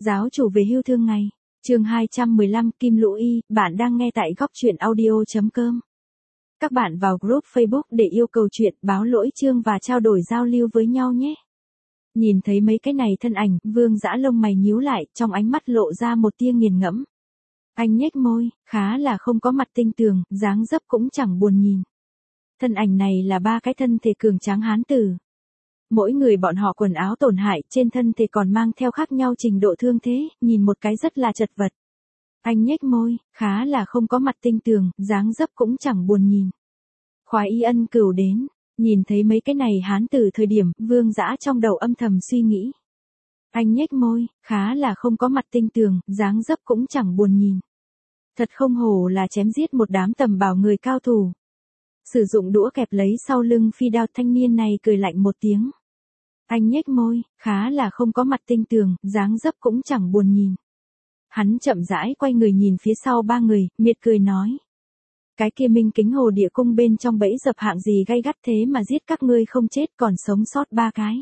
Giáo chủ về hưu thương ngày. Chương 215 Kim Lũ Y, bạn đang nghe tại góc truyện audio.com. Các bạn vào group Facebook để yêu cầu chuyện, báo lỗi chương và trao đổi giao lưu với nhau nhé. Nhìn thấy mấy cái này thân ảnh, Vương Dã lông mày nhíu lại, trong ánh mắt lộ ra một tia nghiền ngẫm. Anh nhếch môi, khá là không có mặt tinh tường, dáng dấp cũng chẳng buồn nhìn. Thân ảnh này là ba cái thân thể cường tráng hán tử. Mỗi người bọn họ quần áo tổn hại, trên thân thể còn mang theo khác nhau trình độ thương thế, nhìn một cái rất là chật vật. Anh nhếch môi, khá là không có mặt tinh tường, dáng dấp cũng chẳng buồn nhìn. Khoái Y Ân Cửu đến, nhìn thấy mấy cái này hán tử thời điểm, Vương Dã trong đầu âm thầm suy nghĩ. Anh nhếch môi, khá là không có mặt tinh tường, dáng dấp cũng chẳng buồn nhìn. Thật không hổ là chém giết một đám tầm bảo người cao thủ. Sử dụng đũa kẹp lấy sau lưng phi đao, thanh niên này cười lạnh một tiếng. Anh nhếch môi, khá là không có mặt tinh tường, dáng dấp cũng chẳng buồn nhìn. Hắn chậm rãi quay người nhìn phía sau ba người, miệt cười nói. Cái kia Minh Kính Hồ Địa Cung bên trong bẫy dập hạng gì gay gắt thế mà giết các ngươi không chết còn sống sót ba cái.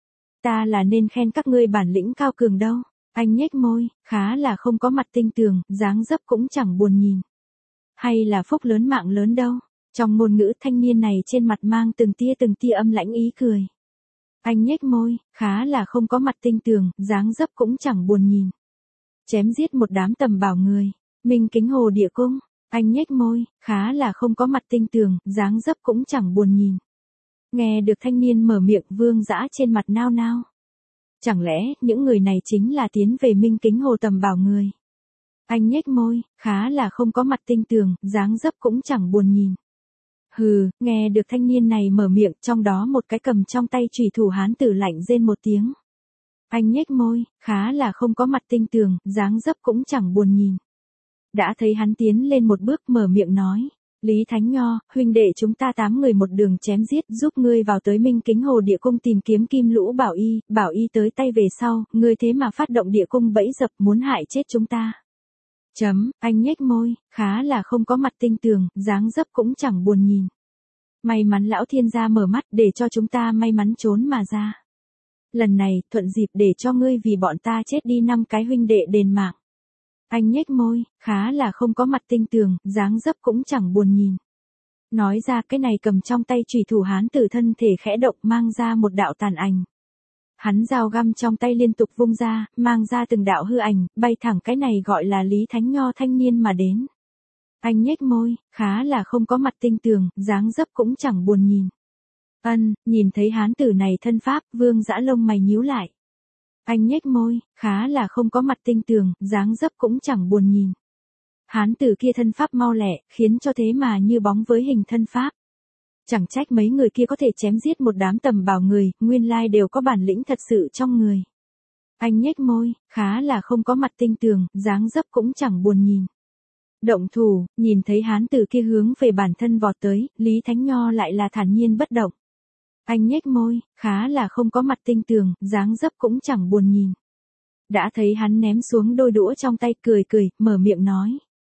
Ta là nên khen các ngươi bản lĩnh cao cường đâu. Anh nhếch môi, khá là không có mặt tinh tường, dáng dấp cũng chẳng buồn nhìn. Hay là phúc lớn mạng lớn đâu. Trong ngôn ngữ thanh niên này trên mặt mang từng tia âm lãnh ý cười. Anh nhếch môi, khá là không có mặt tinh tường, dáng dấp cũng chẳng buồn nhìn. Chém giết một đám tầm bảo người. Minh Kính Hồ Địa Cung. Anh nhếch môi, khá là không có mặt tinh tường, dáng dấp cũng chẳng buồn nhìn. Nghe được thanh niên mở miệng, Vương Dã trên mặt nao nao. Chẳng lẽ, những người này chính là tiến về Minh Kính Hồ tầm bảo người. Anh nhếch môi, khá là không có mặt tinh tường, dáng dấp cũng chẳng buồn nhìn. Hừ, nghe được thanh niên này mở miệng, trong đó một cái cầm trong tay chùy thủ hán tử lạnh rên một tiếng. Anh nhếch môi, khá là không có mặt tinh tường, dáng dấp cũng chẳng buồn nhìn. Đã thấy hắn tiến lên một bước mở miệng nói. Lý Thánh Nho, huynh đệ chúng ta 8 người một đường chém giết, giúp ngươi vào tới Minh Kính Hồ Địa Cung tìm kiếm Kim Lũ Bảo Y tới tay về sau, ngươi thế mà phát động địa cung bẫy dập muốn hại chết chúng ta. Anh nhếch môi, khá là không có mặt tinh tường, dáng dấp cũng chẳng buồn nhìn. May mắn lão thiên gia mở mắt để cho chúng ta may mắn trốn mà ra. Lần này, thuận dịp để cho ngươi vì bọn ta chết đi 5 cái huynh đệ đền mạng. Anh nhếch môi, khá là không có mặt tinh tường, dáng dấp cũng chẳng buồn nhìn. Nói ra cái này cầm trong tay chùy thủ hán tử thân thể khẽ động mang ra một đạo tàn ảnh. Hắn dao găm trong tay liên tục vung ra, mang ra từng đạo hư ảnh, bay thẳng cái này gọi là Lý Thánh Nho thanh niên mà đến. Anh nhếch môi, khá là không có mặt tinh tường, dáng dấp cũng chẳng buồn nhìn. Nhìn thấy hán tử này thân pháp, Vương Dã lông mày nhíu lại. Anh nhếch môi, khá là không có mặt tinh tường, dáng dấp cũng chẳng buồn nhìn. Hán tử kia thân pháp mau lẹ, khiến cho thế mà như bóng với hình thân pháp. Chẳng trách mấy người kia có thể chém giết một đám tầm bảo người, nguyên lai đều có bản lĩnh thật sự trong người. Anh nhếch môi, khá là không có mặt tinh tường, dáng dấp cũng chẳng buồn nhìn. Động thủ, nhìn thấy hán tử kia hướng về bản thân vọt tới, Lý Thánh Nho lại là thản nhiên bất động. Anh nhếch môi, khá là không có mặt tinh tường, dáng dấp cũng chẳng buồn nhìn. Đã thấy hắn ném xuống đôi đũa trong tay cười, mở miệng nói.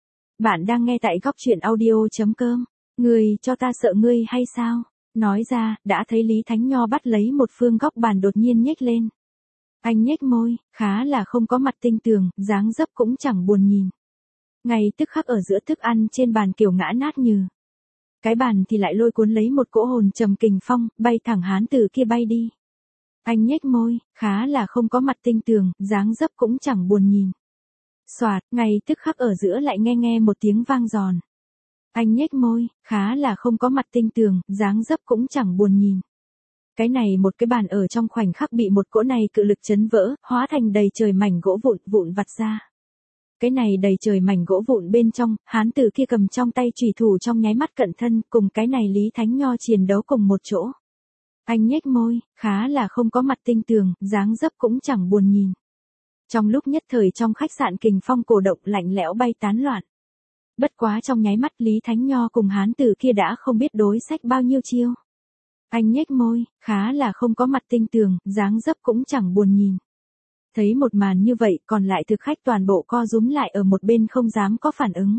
Bạn đang nghe tại góc truyện audio.com. Ngươi cho ta sợ ngươi hay sao? Nói ra, đã thấy Lý Thánh Nho bắt lấy một phương góc bàn đột nhiên nhếch lên. Anh nhếch môi, khá là không có mặt tinh tường, dáng dấp cũng chẳng buồn nhìn. Ngay tức khắc ở giữa thức ăn trên bàn kiểu ngã nát như. Cái bàn thì lại lôi cuốn lấy một cỗ hồn trầm kình phong, bay thẳng hán tử kia bay đi. Anh nhếch môi, khá là không có mặt tinh tường, dáng dấp cũng chẳng buồn nhìn. Xoạt, ngay tức khắc ở giữa lại nghe một tiếng vang giòn. Anh nhếch môi, khá là không có mặt tinh tường, dáng dấp cũng chẳng buồn nhìn. Cái này một cái bàn ở trong khoảnh khắc bị một cỗ này cự lực chấn vỡ, hóa thành đầy trời mảnh gỗ vụn vặt ra. Cái này đầy trời mảnh gỗ vụn bên trong, hán tử kia cầm trong tay chùy thủ trong nháy mắt cận thân, cùng cái này Lý Thánh Nho chiến đấu cùng một chỗ. Anh nhếch môi, khá là không có mặt tinh tường, dáng dấp cũng chẳng buồn nhìn. Trong lúc nhất thời trong khách sạn kình phong cổ động lạnh lẽo bay tán loạn. Bất quá trong nháy mắt Lý Thánh Nho cùng hán tử kia đã không biết đối sách bao nhiêu chiêu. Anh nhếch môi, khá là không có mặt tinh tường, dáng dấp cũng chẳng buồn nhìn. Thấy một màn như vậy, còn lại thực khách toàn bộ co rúm lại ở một bên không dám có phản ứng.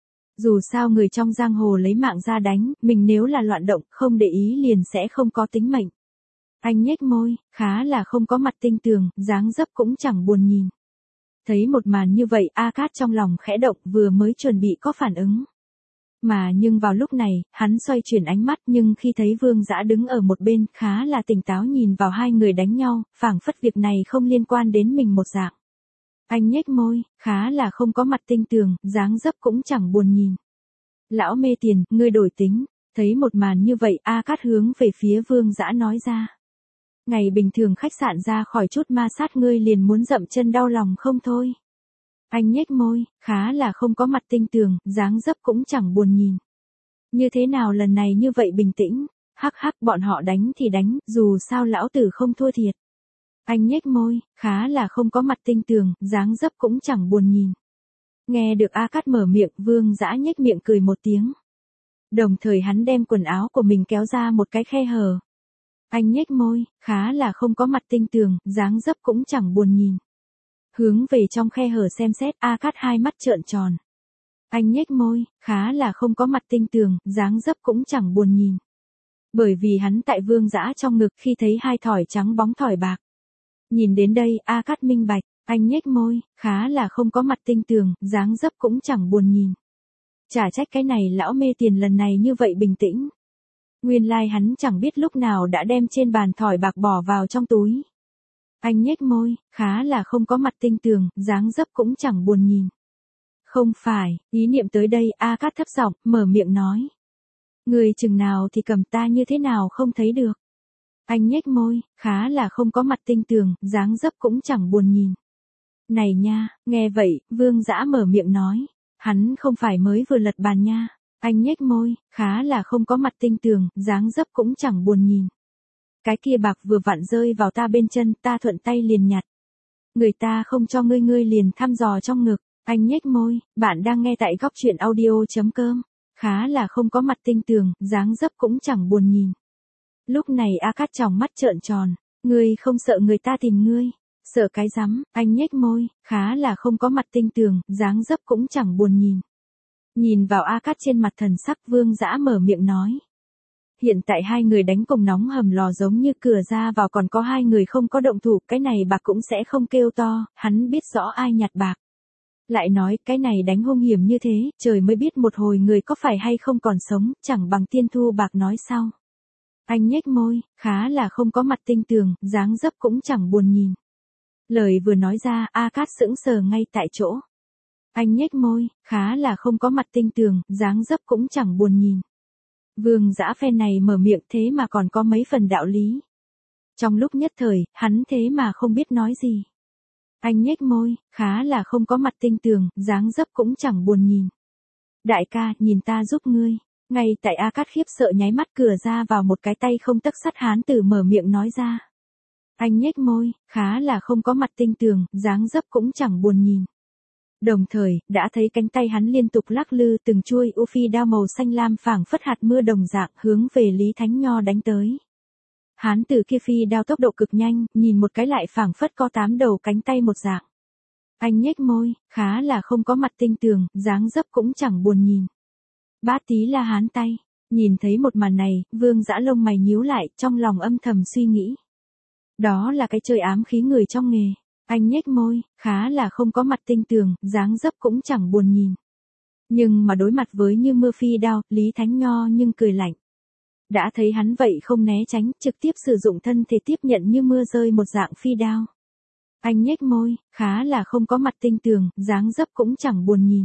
Dù sao người trong giang hồ lấy mạng ra đánh, mình nếu là loạn động, không để ý liền sẽ không có tính mệnh. Anh nhếch môi, khá là không có mặt tinh tường, dáng dấp cũng chẳng buồn nhìn. Thấy một màn như vậy, A Cát trong lòng khẽ động, vừa mới chuẩn bị có phản ứng. Mà nhưng vào lúc này, hắn xoay chuyển ánh mắt, nhưng khi thấy Vương Dã đứng ở một bên, khá là tỉnh táo nhìn vào hai người đánh nhau, phảng phất việc này không liên quan đến mình một dạng. Anh nhếch môi, khá là không có mặt tinh tường, dáng dấp cũng chẳng buồn nhìn. Lão mê tiền, ngươi đổi tính. Thấy một màn như vậy, A Cát hướng về phía Vương Dã nói ra. Ngày bình thường khách sạn ra khỏi chút ma sát ngươi liền muốn dậm chân đau lòng không thôi. Anh nhếch môi, khá là không có mặt tinh tường, dáng dấp cũng chẳng buồn nhìn. Như thế nào lần này như vậy bình tĩnh, hắc hắc bọn họ đánh thì đánh, dù sao lão tử không thua thiệt. Anh nhếch môi, khá là không có mặt tinh tường, dáng dấp cũng chẳng buồn nhìn. Nghe được A Cát mở miệng, Vương Dã nhếch miệng cười một tiếng. Đồng thời hắn đem quần áo của mình kéo ra một cái khe hở. Anh nhếch môi, khá là không có mặt tinh tường, dáng dấp cũng chẳng buồn nhìn. Hướng về trong khe hở xem xét, A Cát hai mắt trợn tròn. Anh nhếch môi, khá là không có mặt tinh tường, dáng dấp cũng chẳng buồn nhìn. Bởi vì hắn tại Vương Dã trong ngực khi thấy hai thỏi trắng bóng thỏi bạc. Nhìn đến đây, A Cát minh bạch, anh nhếch môi, khá là không có mặt tinh tường, dáng dấp cũng chẳng buồn nhìn. Chả trách cái này lão mê tiền lần này như vậy bình tĩnh. Nguyên lai hắn chẳng biết lúc nào đã đem trên bàn thỏi bạc bỏ vào trong túi. Anh nhếch môi, khá là không có mặt tinh tường, dáng dấp cũng chẳng buồn nhìn. Không phải, ý niệm tới đây, A Cát thấp giọng, mở miệng nói. Người chừng nào thì cầm ta như thế nào không thấy được. Anh nhếch môi, khá là không có mặt tinh tường, dáng dấp cũng chẳng buồn nhìn. Này nha, nghe vậy, Vương Dã mở miệng nói. Hắn không phải mới vừa lật bàn nha. Anh nhếch môi, khá là không có mặt tinh tường, dáng dấp cũng chẳng buồn nhìn. Cái kia bạc vừa vặn rơi vào ta bên chân, ta thuận tay liền nhặt. Người ta không cho ngươi, ngươi liền thăm dò trong ngực. Anh nhếch môi, bạn đang nghe tại góc truyện audio.com. Khá là không có mặt tinh tường, dáng dấp cũng chẳng buồn nhìn. Lúc này A Cát tròng mắt trợn tròn. Ngươi không sợ người ta tìm ngươi. Sợ cái rắm, anh nhếch môi, khá là không có mặt tinh tường, dáng dấp cũng chẳng buồn nhìn. Nhìn vào A Cát trên mặt thần sắc, Vương Dã mở miệng nói. Hiện tại hai người đánh cùng nóng hầm lò giống như cửa ra vào, còn có hai người không có động thủ, cái này bạc cũng sẽ không kêu to, hắn biết rõ ai nhặt bạc. Lại nói, cái này đánh hung hiểm như thế, trời mới biết một hồi người có phải hay không còn sống, chẳng bằng tiên thu bạc nói sau. Anh nhếch môi, khá là không có mặt tinh tường, dáng dấp cũng chẳng buồn nhìn. Lời vừa nói ra, A Cát sững sờ ngay tại chỗ. Anh nhếch môi, khá là không có mặt tinh tường, dáng dấp cũng chẳng buồn nhìn. Vương Dã phen này mở miệng thế mà còn có mấy phần đạo lý. Trong lúc nhất thời, hắn thế mà không biết nói gì. Anh nhếch môi, khá là không có mặt tinh tường, dáng dấp cũng chẳng buồn nhìn. Đại ca, nhìn ta giúp ngươi. Ngay tại A Cát khiếp sợ nháy mắt, cửa ra vào một cái tay không tấc sắt hán tử mở miệng nói ra. Anh nhếch môi, khá là không có mặt tinh tường, dáng dấp cũng chẳng buồn nhìn. Đồng thời, đã thấy cánh tay hắn liên tục lắc lư, từng chuôi u phi đao màu xanh lam phảng phất hạt mưa đồng dạng hướng về Lý Thánh Nho đánh tới. Hán tử kia phi đao tốc độ cực nhanh, nhìn một cái lại phảng phất có 8 đầu cánh tay một dạng. Anh nhếch môi, khá là không có mặt tinh tường, dáng dấp cũng chẳng buồn nhìn. Bát tí la hán tay, nhìn thấy một màn này, Vương Dã lông mày nhíu lại, trong lòng âm thầm suy nghĩ. Đó là cái chơi ám khí người trong nghề. Anh nhếch môi, khá là không có mặt tinh tường, dáng dấp cũng chẳng buồn nhìn. Nhưng mà đối mặt với như mưa phi đao, Lý Thánh Nho nhưng cười lạnh. Đã thấy hắn vậy không né tránh, trực tiếp sử dụng thân thể tiếp nhận như mưa rơi một dạng phi đao. Anh nhếch môi, khá là không có mặt tinh tường, dáng dấp cũng chẳng buồn nhìn.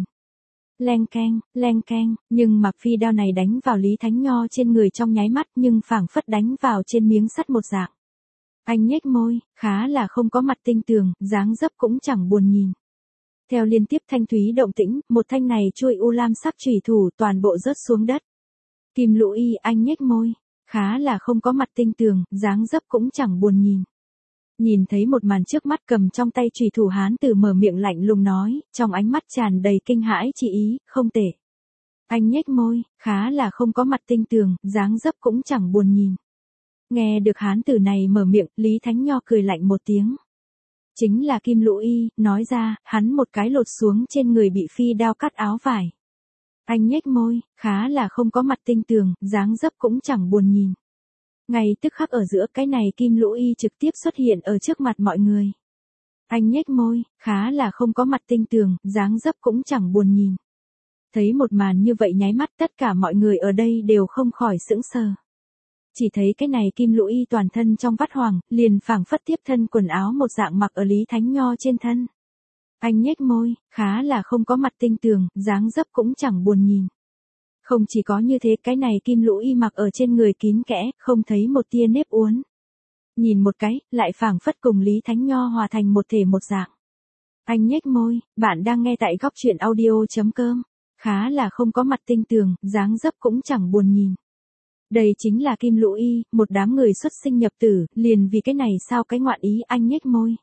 Leng keng, nhưng mặc phi đao này đánh vào Lý Thánh Nho trên người trong nháy mắt, nhưng phảng phất đánh vào trên miếng sắt một dạng. Anh nhếch môi, khá là không có mặt tinh tường, dáng dấp cũng chẳng buồn nhìn. Theo liên tiếp thanh thúy động tĩnh, một thanh này chuôi u lam sắc chủy thủ toàn bộ rớt xuống đất. Kim Lũ Y, anh nhếch môi, khá là không có mặt tinh tường, dáng dấp cũng chẳng buồn nhìn. Nhìn thấy một màn trước mắt, cầm trong tay chủy thủ hán tử mở miệng lạnh lùng nói, trong ánh mắt tràn đầy kinh hãi chi ý, không tệ. Anh nhếch môi, khá là không có mặt tinh tường, dáng dấp cũng chẳng buồn nhìn. Nghe được hán tử này mở miệng, Lý Thánh Nho cười lạnh một tiếng. Chính là Kim Lũ Y, nói ra, hắn một cái lột xuống trên người bị phi đao cắt áo vải. Anh nhếch môi, khá là không có mặt tinh tường, dáng dấp cũng chẳng buồn nhìn. Ngay tức khắc ở giữa cái này Kim Lũ Y trực tiếp xuất hiện ở trước mặt mọi người. Anh nhếch môi, khá là không có mặt tinh tường, dáng dấp cũng chẳng buồn nhìn. Thấy một màn như vậy nháy mắt tất cả mọi người ở đây đều không khỏi sững sờ. Chỉ thấy cái này Kim Lũ Y toàn thân trong vắt hoàng, liền phảng phất tiếp thân quần áo một dạng mặc ở Lý Thánh Nho trên thân. Anh nhếch môi, khá là không có mặt tinh tường, dáng dấp cũng chẳng buồn nhìn. Không chỉ có như thế, cái này Kim Lũ Y mặc ở trên người kín kẽ, không thấy một tia nếp uốn. Nhìn một cái, lại phảng phất cùng Lý Thánh Nho hòa thành một thể một dạng. Anh nhếch môi, bạn đang nghe tại góc truyện audio.com. Khá là không có mặt tinh tường, dáng dấp cũng chẳng buồn nhìn. Đây chính là Kim Lũ Y, một đám người xuất sinh nhập tử, liền vì cái này sao cái ngoạn ý. Anh nhếch môi.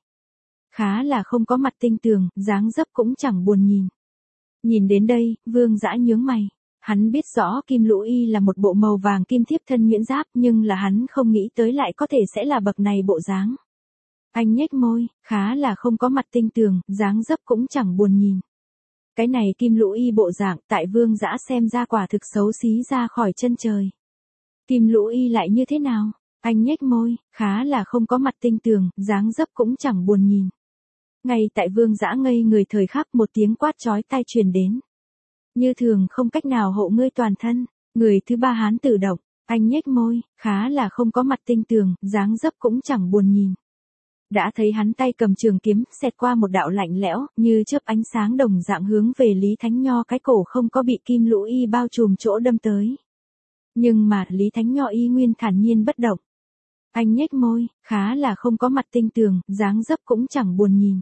Khá là không có mặt tinh tường, dáng dấp cũng chẳng buồn nhìn. Nhìn đến đây, Vương Dã nhướng mày. Hắn biết rõ Kim Lũ Y là một bộ màu vàng kim thiếp thân nhuyễn giáp, nhưng là hắn không nghĩ tới lại có thể sẽ là bậc này bộ dáng. Anh nhếch môi, khá là không có mặt tinh tường, dáng dấp cũng chẳng buồn nhìn. Cái này Kim Lũ Y bộ dạng tại Vương Dã xem ra quả thực xấu xí ra khỏi chân trời. Kim Lũ Y lại như thế nào? Anh nhếch môi, khá là không có mặt tinh tường, dáng dấp cũng chẳng buồn nhìn. Ngay tại Vương Dã ngây người thời khắc, một tiếng quát chói tai truyền đến. Như thường không cách nào hộ ngươi toàn thân, người thứ ba hán tử động. Anh nhếch môi, khá là không có mặt tinh tường, dáng dấp cũng chẳng buồn nhìn. Đã thấy hắn tay cầm trường kiếm, xẹt qua một đạo lạnh lẽo, như chớp ánh sáng đồng dạng hướng về Lý Thánh Nho cái cổ không có bị Kim Lũ Y bao trùm chỗ đâm tới. Nhưng mà Lý Thánh Nho y nguyên thản nhiên bất động. Anh nhếch môi, khá là không có mặt tinh tường, dáng dấp cũng chẳng buồn nhìn.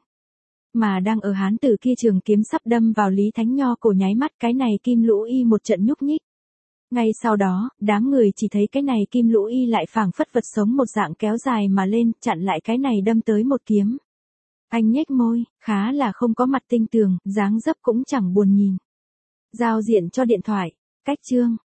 Mà đang ở hán tử kia trường kiếm sắp đâm vào Lý Thánh Nho cổ nháy mắt, cái này Kim Lũ Y một trận nhúc nhích. Ngay sau đó, đám người chỉ thấy cái này Kim Lũ Y lại phảng phất vật sống một dạng kéo dài mà lên, chặn lại cái này đâm tới một kiếm. Anh nhếch môi, khá là không có mặt tinh tường, dáng dấp cũng chẳng buồn nhìn. Giao diện cho điện thoại. Cách chương.